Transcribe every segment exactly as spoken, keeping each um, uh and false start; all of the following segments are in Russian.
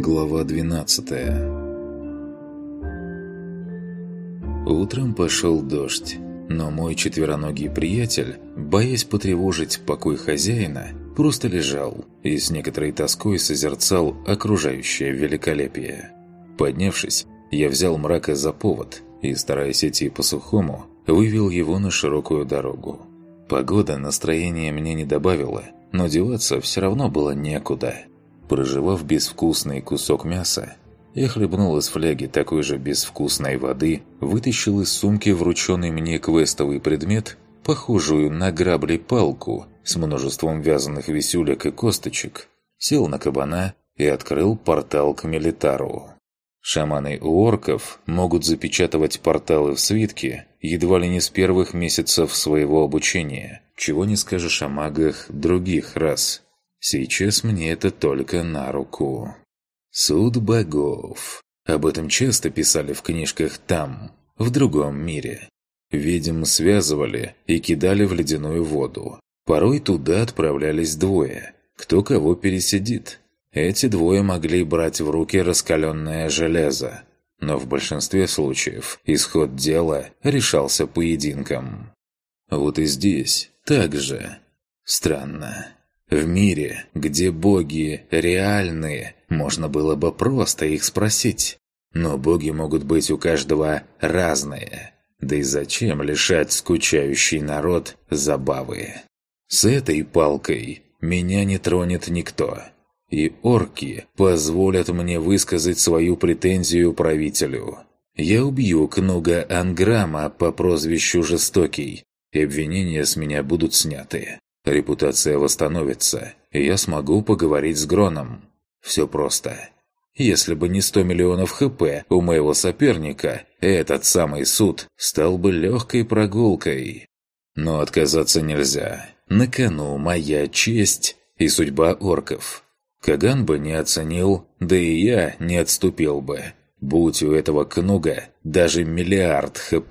Глава двенадцатая. Утром пошел дождь, но мой четвероногий приятель, боясь потревожить покой хозяина, просто лежал и с некоторой тоской созерцал окружающее великолепие. Поднявшись, я взял мрака за повод и, стараясь идти по-сухому, вывел его на широкую дорогу. Погода настроения мне не добавила, но деваться все равно было некуда. Прожевав безвкусный кусок мяса, я хлебнул из фляги такой же безвкусной воды, вытащил из сумки врученный мне квестовый предмет, похожую на грабли палку с множеством вязаных висюлек и косточек, сел на кабана и открыл портал к Мелитару. Шаманы у орков могут запечатывать порталы в свитке едва ли не с первых месяцев своего обучения, чего не скажешь о магах других рас. Сейчас мне это только на руку. Суд богов. Об этом часто писали в книжках там, в другом мире. Ведьм связывали и кидали в ледяную воду. Порой туда отправлялись двое, кто кого пересидит. Эти двое могли брать в руки раскаленное железо, но в большинстве случаев исход дела решался поединком. Вот и здесь так же. Странно. В мире, где боги реальные, можно было бы просто их спросить. Но боги могут быть у каждого разные. Да и зачем лишать скучающий народ забавы? С этой палкой меня не тронет никто. И орки позволят мне высказать свою претензию правителю. Я убью Кнуга Анграма по прозвищу Жестокий, и обвинения с меня будут сняты. Репутация восстановится, и я смогу поговорить с Гроном. Все просто. Если бы не сто миллионов хп у моего соперника, этот самый суд стал бы легкой прогулкой. Но отказаться нельзя. На кону моя честь и судьба орков. Каган бы не оценил, да и я не отступил бы. Будь у этого Кнуга даже миллиард хп.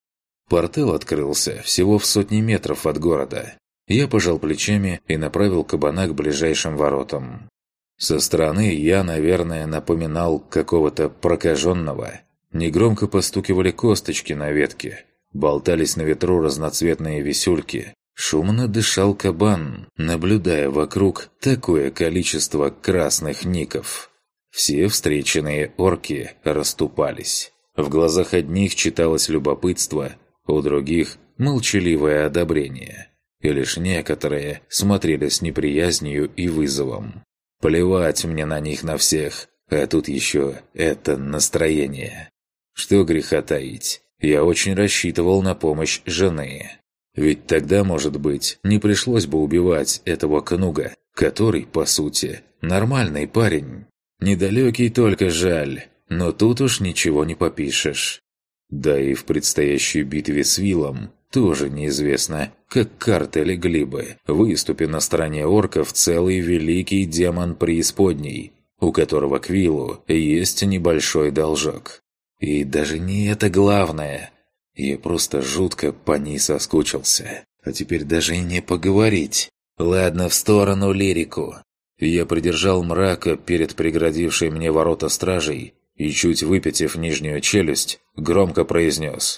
Портал открылся всего в сотни метров от города. Я пожал плечами и направил кабана к ближайшим воротам. Со стороны я, наверное, напоминал какого-то прокаженного. Негромко постукивали косточки на ветке. Болтались на ветру разноцветные висюльки. Шумно дышал кабан, наблюдая вокруг такое количество красных ников. Все встреченные орки расступались. В глазах одних читалось любопытство, у других – молчаливое одобрение. И лишь некоторые смотрели с неприязнью и вызовом. Плевать мне на них на всех, а тут еще это настроение. Что греха таить, я очень рассчитывал на помощь жены. Ведь тогда, может быть, не пришлось бы убивать этого Кнуга, который, по сути, нормальный парень. Недалекий только жаль, но тут уж ничего не попишешь. Да и в предстоящей битве с Вилом тоже неизвестно, как картель Глибы выступит на стороне орков целый великий демон преисподней, у которого к Вилу есть небольшой должок. И даже не это главное. Я просто жутко по ней соскучился. А теперь даже и не поговорить. Ладно, в сторону лирику. Я придержал мрака перед преградившей мне ворота стражей и, чуть выпятив нижнюю челюсть, громко произнес: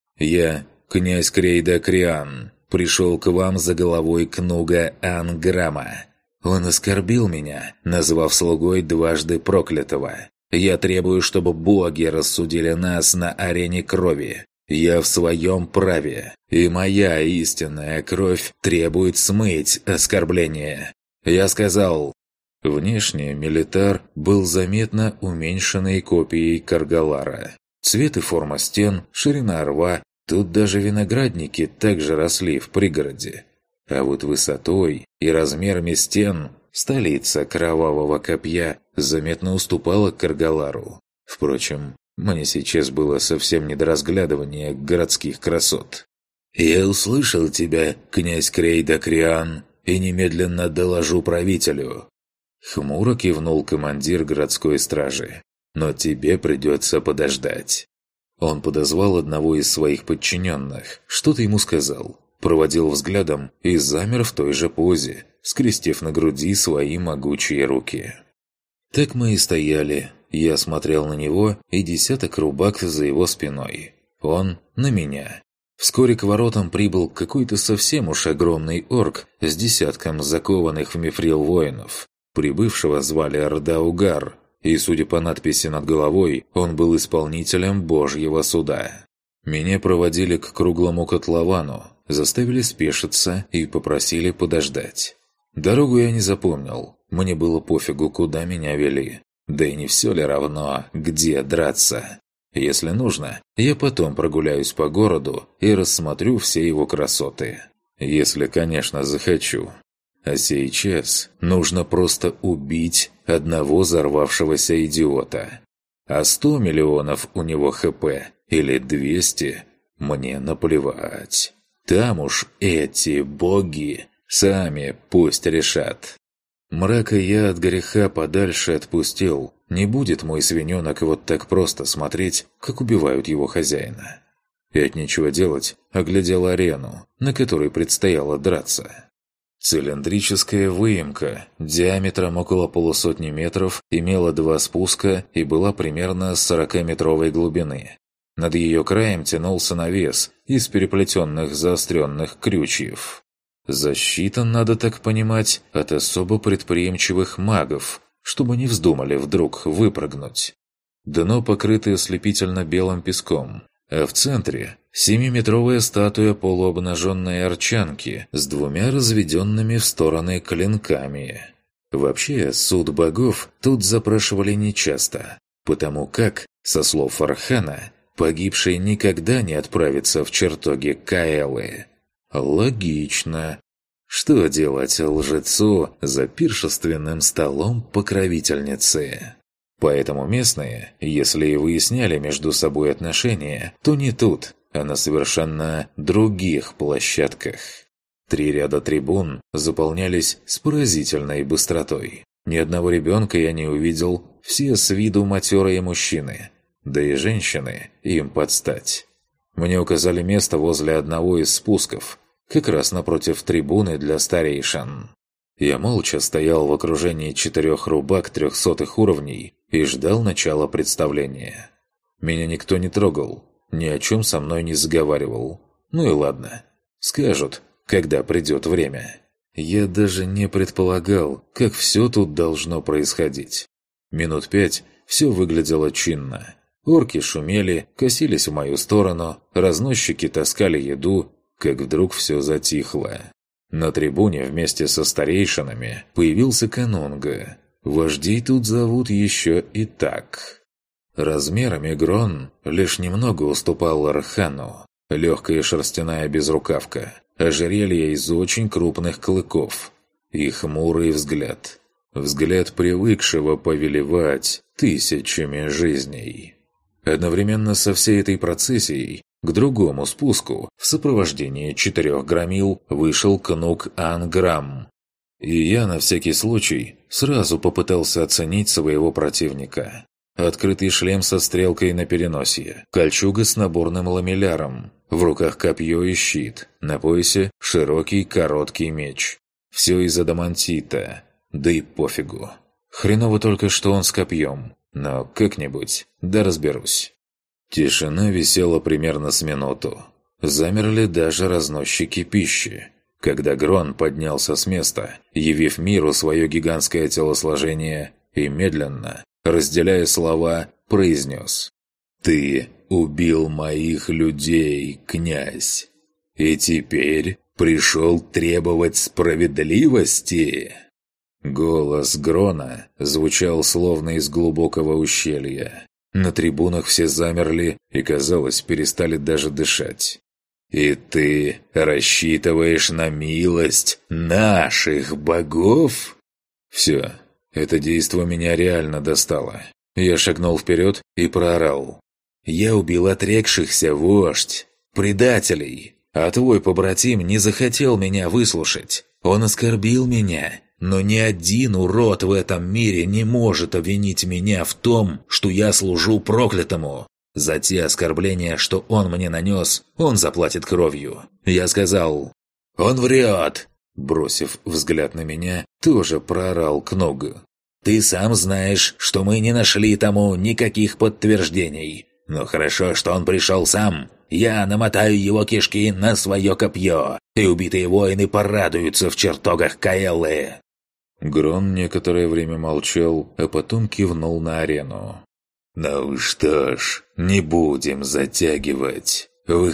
«Я, князь Крейда Криан, пришел к вам за головой Кнуга Анграма. Он оскорбил меня, назвав слугой дважды проклятого. Я требую, чтобы боги рассудили нас на арене крови. Я в своем праве, и моя истинная кровь требует смыть оскорбление. Я сказал...» Внешне Мелитар был заметно уменьшенной копией Каргалара. Цвет и форма стен, ширина рва, тут даже виноградники также росли в пригороде. А вот высотой и размерами стен столица Кровавого Копья заметно уступала Каргалару. Впрочем, мне сейчас было совсем не до разглядывания городских красот. «Я услышал тебя, князь Крейда Криан, и немедленно доложу правителю». Хмуро кивнул командир городской стражи. «Но тебе придется подождать». Он подозвал одного из своих подчиненных, что-то ему сказал, проводил взглядом и замер в той же позе, скрестив на груди свои могучие руки. Так мы и стояли. Я смотрел на него и десяток рубак за его спиной. Он на меня. Вскоре к воротам прибыл какой-то совсем уж огромный орк с десятком закованных в мифрил воинов. Прибывшего звали Ардаугар, и, судя по надписи над головой, он был исполнителем Божьего суда. Меня проводили к круглому котловану, заставили спешиться и попросили подождать. Дорогу я не запомнил, мне было пофигу, куда меня вели. Да и не все ли равно, где драться? Если нужно, я потом прогуляюсь по городу и рассмотрю все его красоты. Если, конечно, захочу. А сейчас нужно просто убить одного взорвавшегося идиота. А сто миллионов у него ХП или двести, мне наплевать. Там уж эти боги сами пусть решат. Мрака я от греха подальше отпустил. Не будет мой свиненок вот так просто смотреть, как убивают его хозяина. И от нечего делать оглядел арену, на которой предстояло драться. Цилиндрическая выемка диаметром около полусотни метров имела два спуска и была примерно сорокаметровой глубины. Над ее краем тянулся навес из переплетенных заостренных крючьев. Защита, надо так понимать, от особо предприимчивых магов, чтобы не вздумали вдруг выпрыгнуть. Дно покрыто ослепительно белым песком, а в центре семиметровая статуя полуобнаженной арчанки с двумя разведенными в стороны клинками. Вообще, суд богов тут запрашивали нечасто, потому как, со слов Фархана, погибший никогда не отправится в чертоги Каэлы. Логично. Что делать лжецу за пиршественным столом покровительницы? Поэтому местные, если и выясняли между собой отношения, то не тут, а на совершенно других площадках. Три ряда трибун заполнялись с поразительной быстротой. Ни одного ребенка я не увидел, все с виду матерые мужчины, да и женщины им подстать. Мне указали место возле одного из спусков, как раз напротив трибуны для старейшин. Я молча стоял в окружении четырех рубак трехсотых уровней и ждал начала представления. Меня никто не трогал, ни о чем со мной не заговаривал. Ну и ладно, скажут, когда придет время. Я даже не предполагал, как все тут должно происходить. Минут пять все выглядело чинно. Орки шумели, косились в мою сторону, разносчики таскали еду, как вдруг все затихло. На трибуне вместе со старейшинами появился канунга. Вождей тут зовут еще и так. Размерами Грон лишь немного уступал Архану. Легкая шерстяная безрукавка, ожерелье из очень крупных клыков и хмурый взгляд. Взгляд привыкшего повелевать тысячами жизней. Одновременно со всей этой процессией к другому спуску в сопровождении четырех громил вышел кнуг Анграм. И я на всякий случай сразу попытался оценить своего противника. Открытый шлем со стрелкой на переносье, кольчуга с наборным ламелляром, в руках копье и щит, на поясе широкий короткий меч. Все из адамантита, да и пофигу. Хреново только, что он с копьем, но как-нибудь, да разберусь. Тишина висела примерно с минуту. Замерли даже разносчики пищи. Когда Грон поднялся с места, явив миру свое гигантское телосложение, и медленно, разделяя слова, произнес: «Ты убил моих людей, князь, и теперь пришел требовать справедливости?» Голос Грона звучал словно из глубокого ущелья. На трибунах все замерли и, казалось, перестали даже дышать. «И ты рассчитываешь на милость наших богов?» Все, это действо меня реально достало. Я шагнул вперед и проорал: «Я убил отрекшихся, вождь, предателей, а твой побратим не захотел меня выслушать. Он оскорбил меня». Но ни один урод в этом мире не может обвинить меня в том, что я служу проклятому. За те оскорбления, что он мне нанес, он заплатит кровью. Я сказал: «Он врет!» Бросив взгляд на меня, тоже проорал Кнуг: Ты сам знаешь, что мы не нашли тому никаких подтверждений. Но хорошо, что он пришел сам. Я намотаю его кишки на свое копье, и убитые воины порадуются в чертогах Каэллы». Грон некоторое время молчал, а потом кивнул на арену. «Ну что ж, не будем затягивать.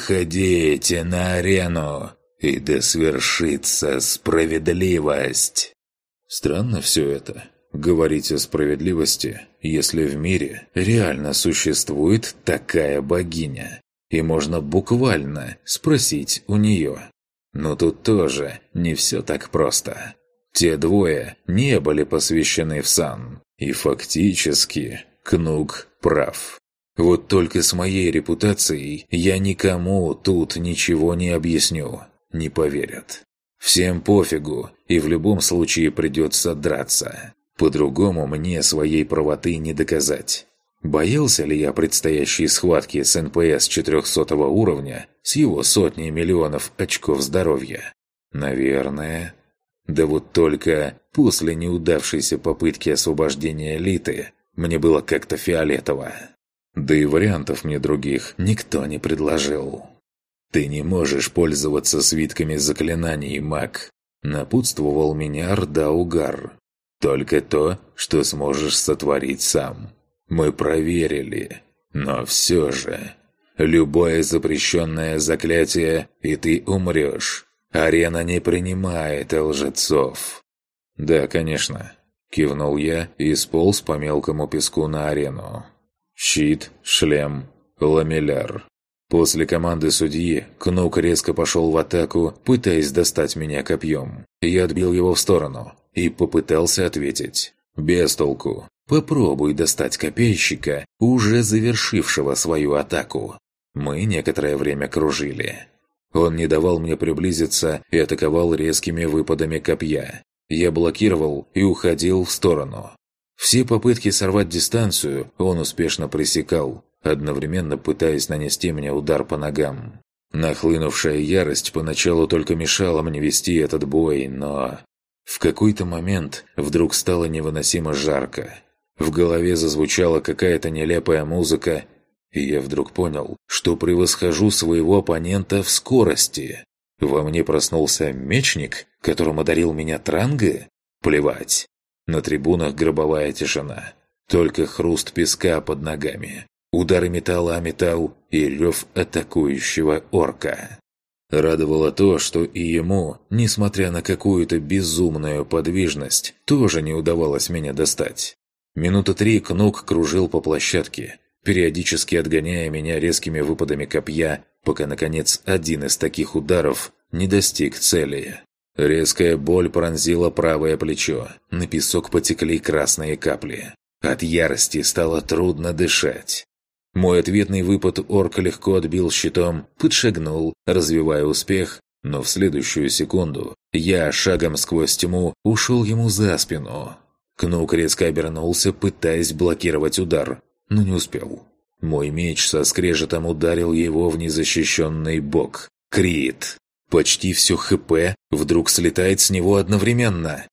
Выходите на арену, и да свершится справедливость». Странно все это. Говорить о справедливости, если в мире реально существует такая богиня, и можно буквально спросить у нее. Но тут тоже не все так просто. Те двое не были посвящены в сан, и фактически Кнуг прав. Вот только с моей репутацией я никому тут ничего не объясню, не поверят. Всем пофигу, и в любом случае придется драться. По-другому мне своей правоты не доказать. Боялся ли я предстоящей схватки с эн пэ эс четырехсотого уровня с его сотней миллионов очков здоровья? Наверное. Да вот только после неудавшейся попытки освобождения Литы мне было как-то фиолетово. Да и вариантов мне других никто не предложил. «Ты не можешь пользоваться свитками заклинаний, маг», — напутствовал меня Рдаугар. «Только то, что сможешь сотворить сам. Мы проверили. Но все же, любое запрещенное заклятие, и ты умрешь. Арена не принимает лжецов». «Да, конечно», — кивнул я и сполз по мелкому песку на арену. Щит, шлем, ламелляр. После команды судьи Кнуг резко пошел в атаку, пытаясь достать меня копьем. Я отбил его в сторону и попытался ответить. Без толку. Попробуй достать копейщика, уже завершившего свою атаку. Мы некоторое время кружили. Он не давал мне приблизиться и атаковал резкими выпадами копья. Я блокировал и уходил в сторону. Все попытки сорвать дистанцию он успешно пресекал, одновременно пытаясь нанести мне удар по ногам. Нахлынувшая ярость поначалу только мешала мне вести этот бой, но... В какой-то момент вдруг стало невыносимо жарко. В голове зазвучала какая-то нелепая музыка, и я вдруг понял, что превосхожу своего оппонента в скорости. Во мне проснулся мечник, которым одарил меня Транга? Плевать. На трибунах гробовая тишина. Только хруст песка под ногами. Удары металла о металл и рев атакующего орка. Радовало то, что и ему, несмотря на какую-то безумную подвижность, тоже не удавалось меня достать. Минуты три Кнуг кружил по площадке, периодически отгоняя меня резкими выпадами копья, пока, наконец, один из таких ударов не достиг цели. Резкая боль пронзила правое плечо, на песок потекли красные капли. От ярости стало трудно дышать. Мой ответный выпад орк легко отбил щитом, подшагнул, развивая успех, но в следующую секунду я шагом сквозь тьму ушел ему за спину. Кнуг резко обернулся, пытаясь блокировать удар, но не успел. Мой меч со скрежетом ударил его в незащищенный бок. Крит! Почти все ХП вдруг слетает с него одновременно.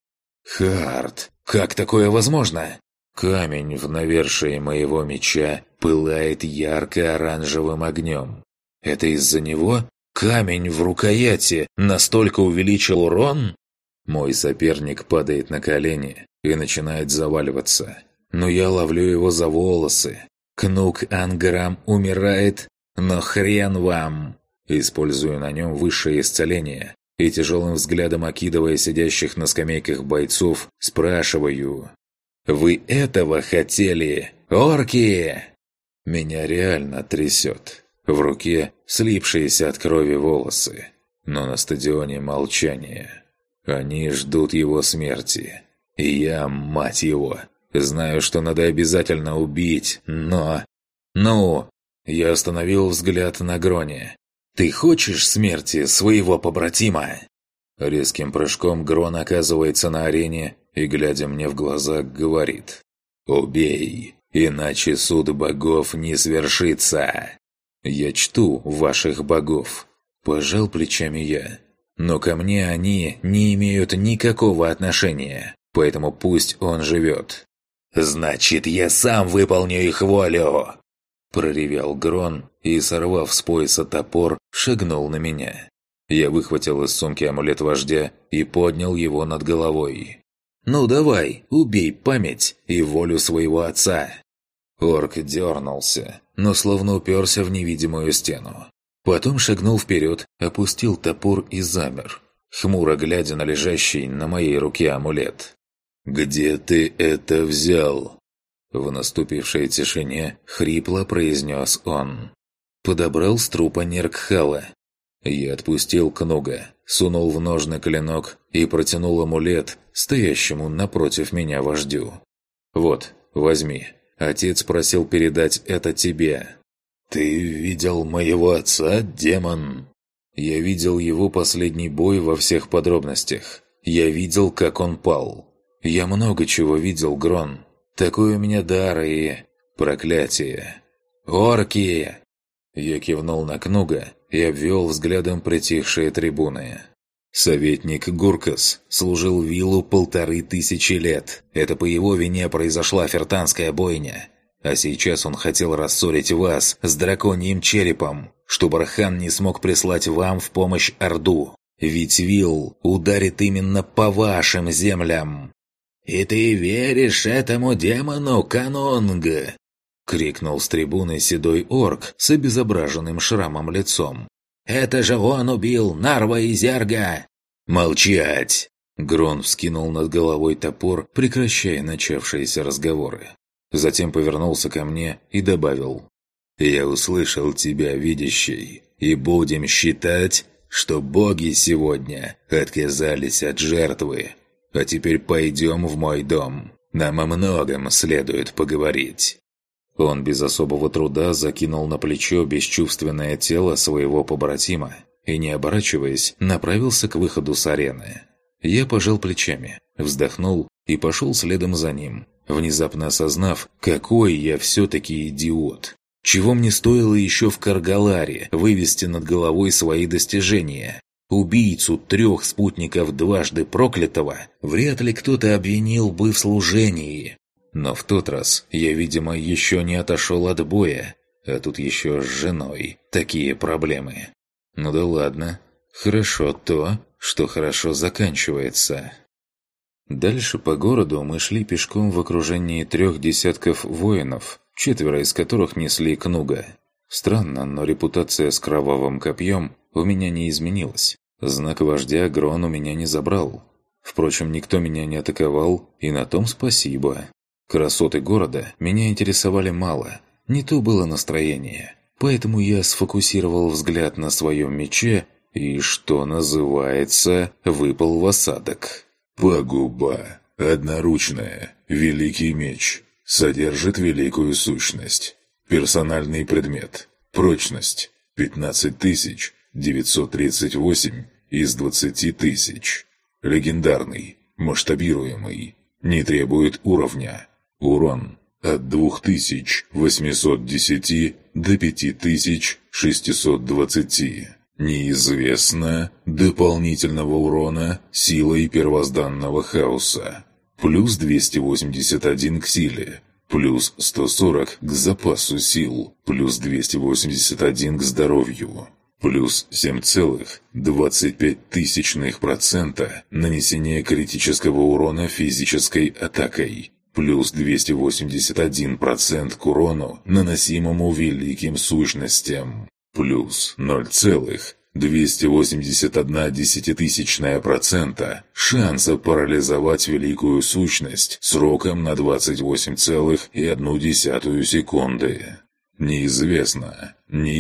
Хард! Как такое возможно? Камень в навершии моего меча пылает ярко-оранжевым огнем. Это из-за него камень в рукояти настолько увеличил урон? Мой соперник падает на колени и начинает заваливаться. Но я ловлю его за волосы. Кнуг Анграм умирает, но хрен вам! Использую на нем высшее исцеление и тяжелым взглядом окидывая сидящих на скамейках бойцов, спрашиваю: «Вы этого хотели, орки?» Меня реально трясет. В руке слипшиеся от крови волосы, но на стадионе молчание. Они ждут его смерти. И я, мать его, знаю, что надо обязательно убить, но... Ну, я остановил взгляд на Гроне. «Ты хочешь смерти своего побратима?» Резким прыжком Грон оказывается на арене и, глядя мне в глаза, говорит: «Убей, иначе суд богов не свершится». «Я чту ваших богов», – пожал плечами я. «Но ко мне они не имеют никакого отношения, поэтому пусть он живет. Значит, я сам выполню их волю!» Проревел Грон и, сорвав с пояса топор, шагнул на меня. Я выхватил из сумки амулет вождя и поднял его над головой. «Ну давай, убей память и волю своего отца!» Орк дернулся, но словно уперся в невидимую стену. Потом шагнул вперед, опустил топор и замер, хмуро глядя на лежащий на моей руке амулет. «Где ты это взял?» В наступившей тишине хрипло произнес он. Подобрал с трупа Нергхала. Я отпустил Кнуга, сунул в ножны клинок и протянул амулет стоящему напротив меня вождю. «Вот, возьми. Отец просил передать это тебе». «Ты видел моего отца, демон?» «Я видел его последний бой во всех подробностях. Я видел, как он пал. Я много чего видел, Грон. Такой у меня дар и... проклятие. Орки!» Я кивнул на Кнуга и обвел взглядом притихшие трибуны. Советник Гуркас служил Виллу полторы тысячи лет. Это по его вине произошла фертанская бойня. А сейчас он хотел рассорить вас с драконьим черепом, чтобы Архан не смог прислать вам в помощь Орду. Ведь Вилл ударит именно по вашим землям. «И ты веришь этому демону, Канонг?» — крикнул с трибуны седой орк с обезображенным шрамом лицом. «Это же он убил Нарва и Зерга!» «Молчать!» Грон вскинул над головой топор, прекращая начавшиеся разговоры. Затем повернулся ко мне и добавил: «Я услышал тебя, видящий, и будем считать, что боги сегодня отказались от жертвы. А теперь пойдем в мой дом. Нам о многом следует поговорить». Он без особого труда закинул на плечо бесчувственное тело своего побратима и, не оборачиваясь, направился к выходу с арены. Я пожал плечами, вздохнул и пошел следом за ним, внезапно осознав, какой я все-таки идиот. Чего мне стоило еще в Каргаларе вывести над головой свои достижения? Убийцу трех спутников дважды проклятого вряд ли кто-то обвинил бы в служении. Но в тот раз я, видимо, еще не отошел от боя, а тут еще с женой такие проблемы. Ну да ладно, хорошо то, что хорошо заканчивается. Дальше по городу мы шли пешком в окружении трех десятков воинов, четверо из которых несли Кнуга. Странно, но репутация с кровавым копьем у меня не изменилась. Знак вождя Грон у меня не забрал. Впрочем, никто меня не атаковал, и на том спасибо. Красоты города меня интересовали мало, не то было настроение. Поэтому я сфокусировал взгляд на своем мече и, что называется, выпал в осадок. Пагуба. Одноручная. Великий меч. Содержит великую сущность. Персональный предмет. Прочность. пятнадцать тысяч девятьсот тридцать восемь из двадцати тысяч. Легендарный. Масштабируемый. Не требует уровня. Урон. От двух тысяч восьмисот десяти до пяти тысяч шестисот двадцати. Неизвестно дополнительного урона силой первозданного хаоса. Плюс двести восемьдесят один к силе. Плюс сто сорок к запасу сил. Плюс двести восемьдесят один к здоровью. Плюс семь целых двадцать пять тысячных процента нанесения критического урона физической атакой. Плюс двести восемьдесят один процент к урону, наносимому великим сущностям. Плюс ноль целых двести восемьдесят одна десятитысячная процента шанса парализовать великую сущность сроком на двадцать восемь целых одну десятую секунды. Неизвестно,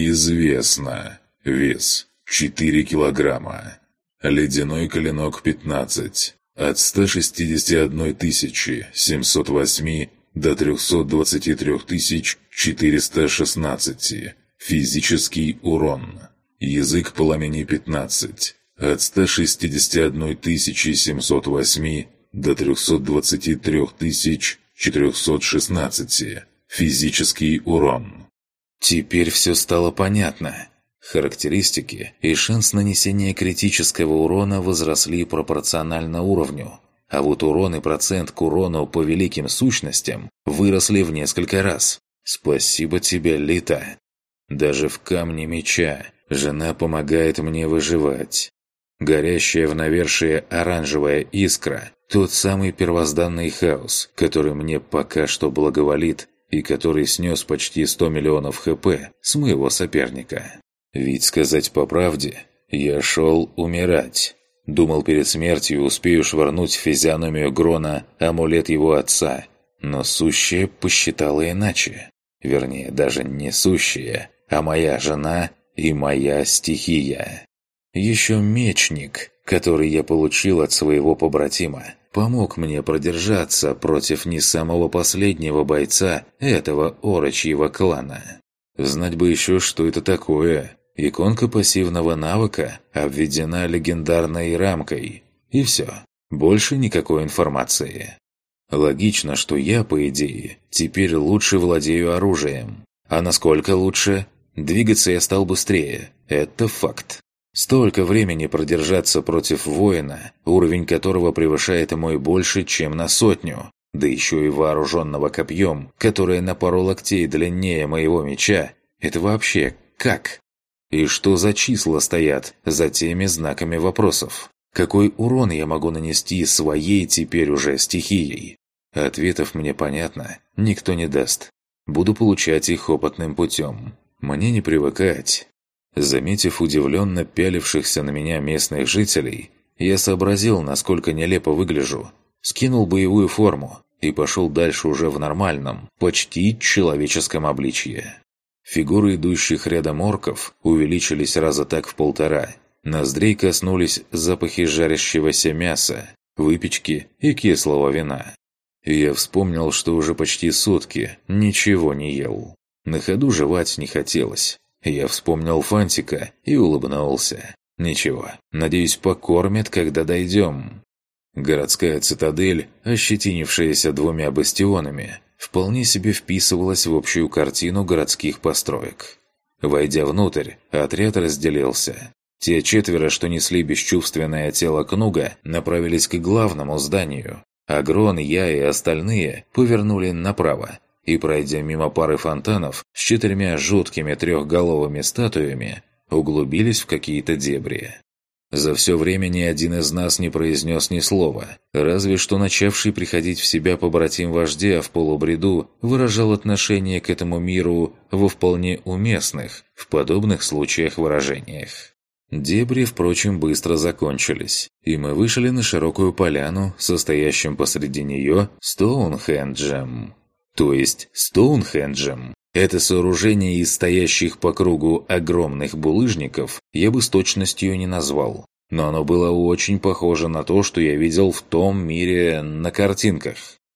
неизвестно. Вес четыре килограмма. Ледяной клинок пятнадцать. От ста шестидесяти одной тысячи семисот восьми до трехсот двадцати трёх тысяч четырёхсот шестнадцати. Физический урон. Язык пламени пятнадцать. От ста шестидесяти одной тысячи семисот восьми до трехсот двадцати трёх тысяч четырёхсот шестнадцати. Физический урон. Теперь все стало понятно. Характеристики и шанс нанесения критического урона возросли пропорционально уровню. а вот урон и процент к урону по великим сущностям выросли в несколько раз. Спасибо тебе, Лита. Даже в камне меча жена помогает мне выживать. Горящая в навершие оранжевая искра – тот самый первозданный хаос, который мне пока что благоволит и который снес почти сто миллионов хп с моего соперника. Ведь сказать по правде, я шел умирать. Думал, перед смертью успею швырнуть в физиономию Грона амулет его отца, но сущая посчитала иначе. Вернее, даже не сущая, а моя жена и моя стихия. Еще мечник, который я получил от своего побратима, помог мне продержаться против не самого последнего бойца этого орочьего клана. Знать бы еще, что это такое. Иконка пассивного навыка обведена легендарной рамкой. И все. Больше никакой информации. Логично, что я, по идее, теперь лучше владею оружием. А насколько лучше? Двигаться я стал быстрее. Это факт. Столько времени продержаться против воина, уровень которого превышает мой больше, чем на сотню, да еще и вооруженного копьем, которое на пару локтей длиннее моего меча, это вообще как? И что за числа стоят за теми знаками вопросов? Какой урон я могу нанести своей теперь уже стихией? Ответов мне понятно, никто не даст. Буду получать их опытным путем. Мне не привыкать. Заметив удивленно пялившихся на меня местных жителей, я сообразил, насколько нелепо выгляжу, скинул боевую форму и пошел дальше уже в нормальном, почти человеческом обличье. Фигуры идущих рядом орков увеличились раза так в полтора. Ноздрей коснулись запахи жарящегося мяса, выпечки и кислого вина. Я вспомнил, что уже почти сутки ничего не ел. На ходу жевать не хотелось. Я вспомнил Фантика и улыбнулся. Ничего, надеюсь, покормят, когда дойдем. Городская цитадель, ощетинившаяся двумя бастионами, вполне себе вписывалась в общую картину городских построек. Войдя внутрь, отряд разделился. Те четверо, что несли бесчувственное тело Кнуга, направились к главному зданию. Агрон, я и остальные повернули направо и, пройдя мимо пары фонтанов с четырьмя жуткими трехголовыми статуями, углубились в какие-то дебри. За все время ни один из нас не произнес ни слова, разве что начавший приходить в себя побратим вождя в полубреду выражал отношение к этому миру во вполне уместных, в подобных случаях выражениях. Дебри, впрочем, быстро закончились, и мы вышли на широкую поляну, состоящим посреди нее Стоунхенджем. То есть Стоунхенджем – это сооружение из стоящих по кругу огромных булыжников я бы с точностью не назвал, но оно было очень похоже на то, что я видел в том мире на картинках.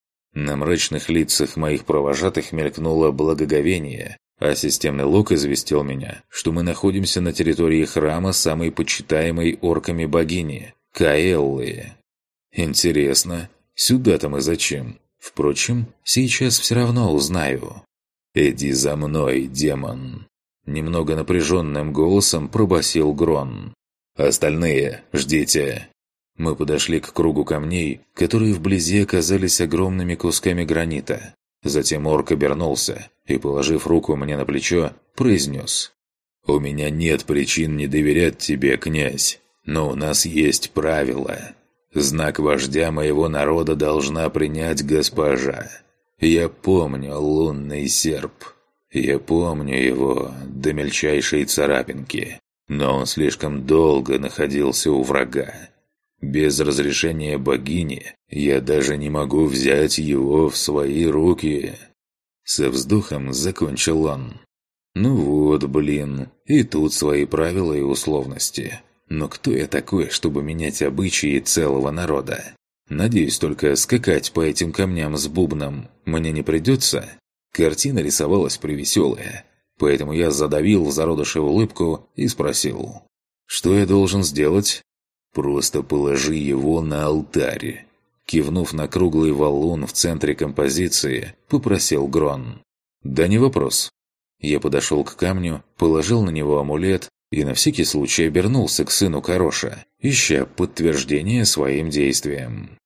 На мрачных лицах моих провожатых мелькнуло благоговение, а системный лог известил меня, что мы находимся на территории храма самой почитаемой орками богини – Каэллы. Интересно, сюда-то мы зачем? Впрочем, сейчас все равно узнаю. «Иди за мной, демон!» Немного напряженным голосом пробасил Грон. «Остальные, ждите!» Мы подошли к кругу камней, которые вблизи оказались огромными кусками гранита. Затем орк обернулся и, положив руку мне на плечо, произнес: «У меня нет причин не доверять тебе, князь, но у нас есть правила. Знак вождя моего народа должна принять госпожа. Я помню лунный серп. Я помню его до мельчайшей царапинки, но он слишком долго находился у врага. Без разрешения богини я даже не могу взять его в свои руки». Со вздохом закончил он. «Ну вот, блин, и тут свои правила и условности. Но кто я такой, чтобы менять обычаи целого народа? Надеюсь, только скакать по этим камням с бубном мне не придется». Картина рисовалась превеселая, поэтому я задавил в зародыше улыбку и спросил: «Что я должен сделать?» «Просто положи его на алтарь». Кивнув на круглый валун в центре композиции, попросил Грон. «Да не вопрос». Я подошел к камню, положил на него амулет и на всякий случай обернулся к сыну Кароша, ища подтверждение своим действиям.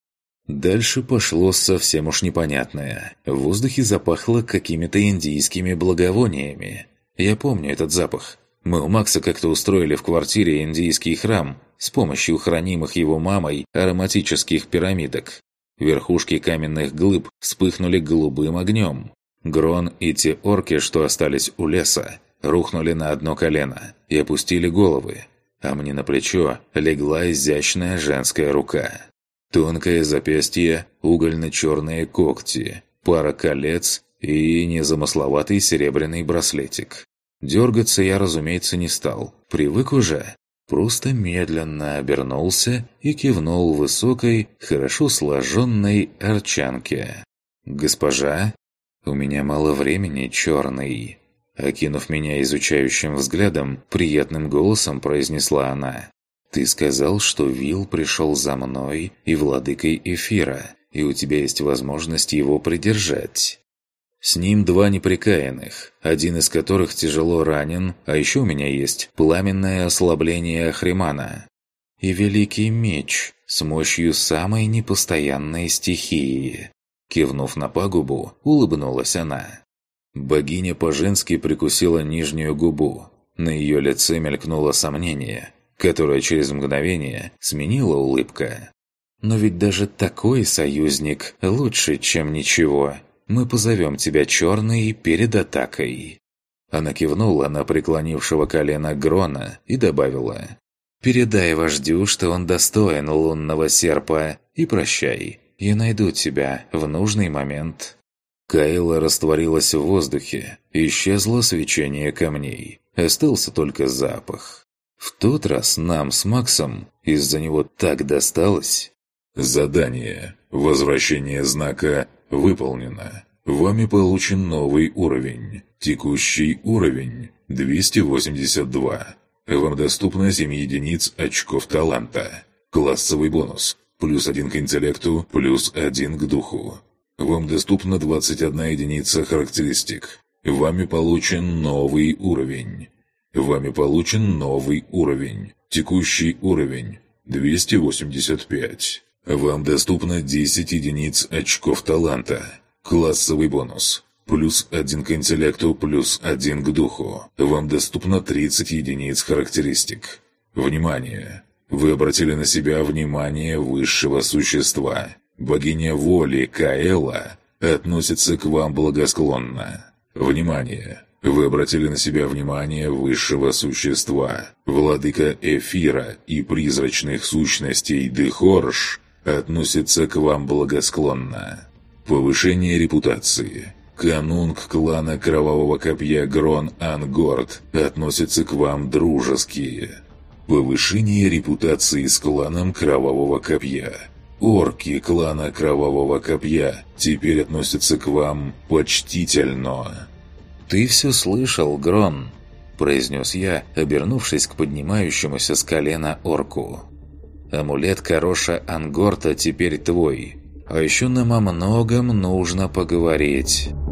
Дальше пошло совсем уж непонятное. В воздухе запахло какими-то индийскими благовониями. Я помню этот запах. Мы у Макса как-то устроили в квартире индийский храм с помощью хранимых его мамой ароматических пирамидок. Верхушки каменных глыб вспыхнули голубым огнем. Грон и те орки, что остались у леса, рухнули на одно колено и опустили головы, а мне на плечо легла изящная женская рука. Тонкое запястье, угольно-черные когти, пара колец и незамысловатый серебряный браслетик. Дергаться я, разумеется, не стал. Привык уже. Просто медленно обернулся и кивнул высокой, хорошо сложенной арчанке. «Госпожа, у меня мало времени, черный». Окинув меня изучающим взглядом, приятным голосом произнесла она. «Ты сказал, что Вилл пришел за мной и владыкой Эфира, и у тебя есть возможность его придержать. С ним два непрекаянных, один из которых тяжело ранен, а еще у меня есть пламенное ослабление Ахримана и великий меч с мощью самой непостоянной стихии». Кивнув на пагубу, улыбнулась она. Богиня по-женски прикусила нижнюю губу. На ее лице мелькнуло сомнение, которое через мгновение сменила улыбка. «Но ведь даже такой союзник лучше, чем ничего. Мы позовем тебя, черный, перед атакой». Она кивнула на преклонившего колено Грона и добавила: «Передай вождю, что он достоин лунного серпа, и прощай. Я найду тебя в нужный момент». Каэла растворилась в воздухе, исчезло свечение камней. Остался только запах. В тот раз нам с Максом из-за него так досталось. Задание. Возвращение знака выполнено. Вами получен новый уровень. Текущий уровень двести восемьдесят два. Вам доступно семь единиц очков таланта. Классовый бонус. Плюс один к интеллекту, плюс один к духу. Вам доступно двадцать одна единица характеристик. Вами получен новый уровень. Вами получен новый уровень. Текущий уровень двести восемьдесят пять. Вам доступно десять единиц очков таланта. Классовый бонус. Плюс один к интеллекту, плюс один к духу. Вам доступно тридцать единиц характеристик. Внимание! Вы обратили на себя внимание высшего существа. Богиня воли Каэла относится к вам благосклонно. Внимание! Вы обратили на себя внимание высшего существа. Владыка Эфира и призрачных сущностей Дехорш относится к вам благосклонно. Повышение репутации. Канунг клана Кровавого Копья Грон Ангорд относится к вам дружески. Повышение репутации с кланом Кровавого Копья. Орки клана Кровавого Копья теперь относятся к вам почтительно. «Ты все слышал, Грон», – произнес я, обернувшись к поднимающемуся с колена орку. «Амулет Короша Ангорта теперь твой. А еще нам о многом нужно поговорить».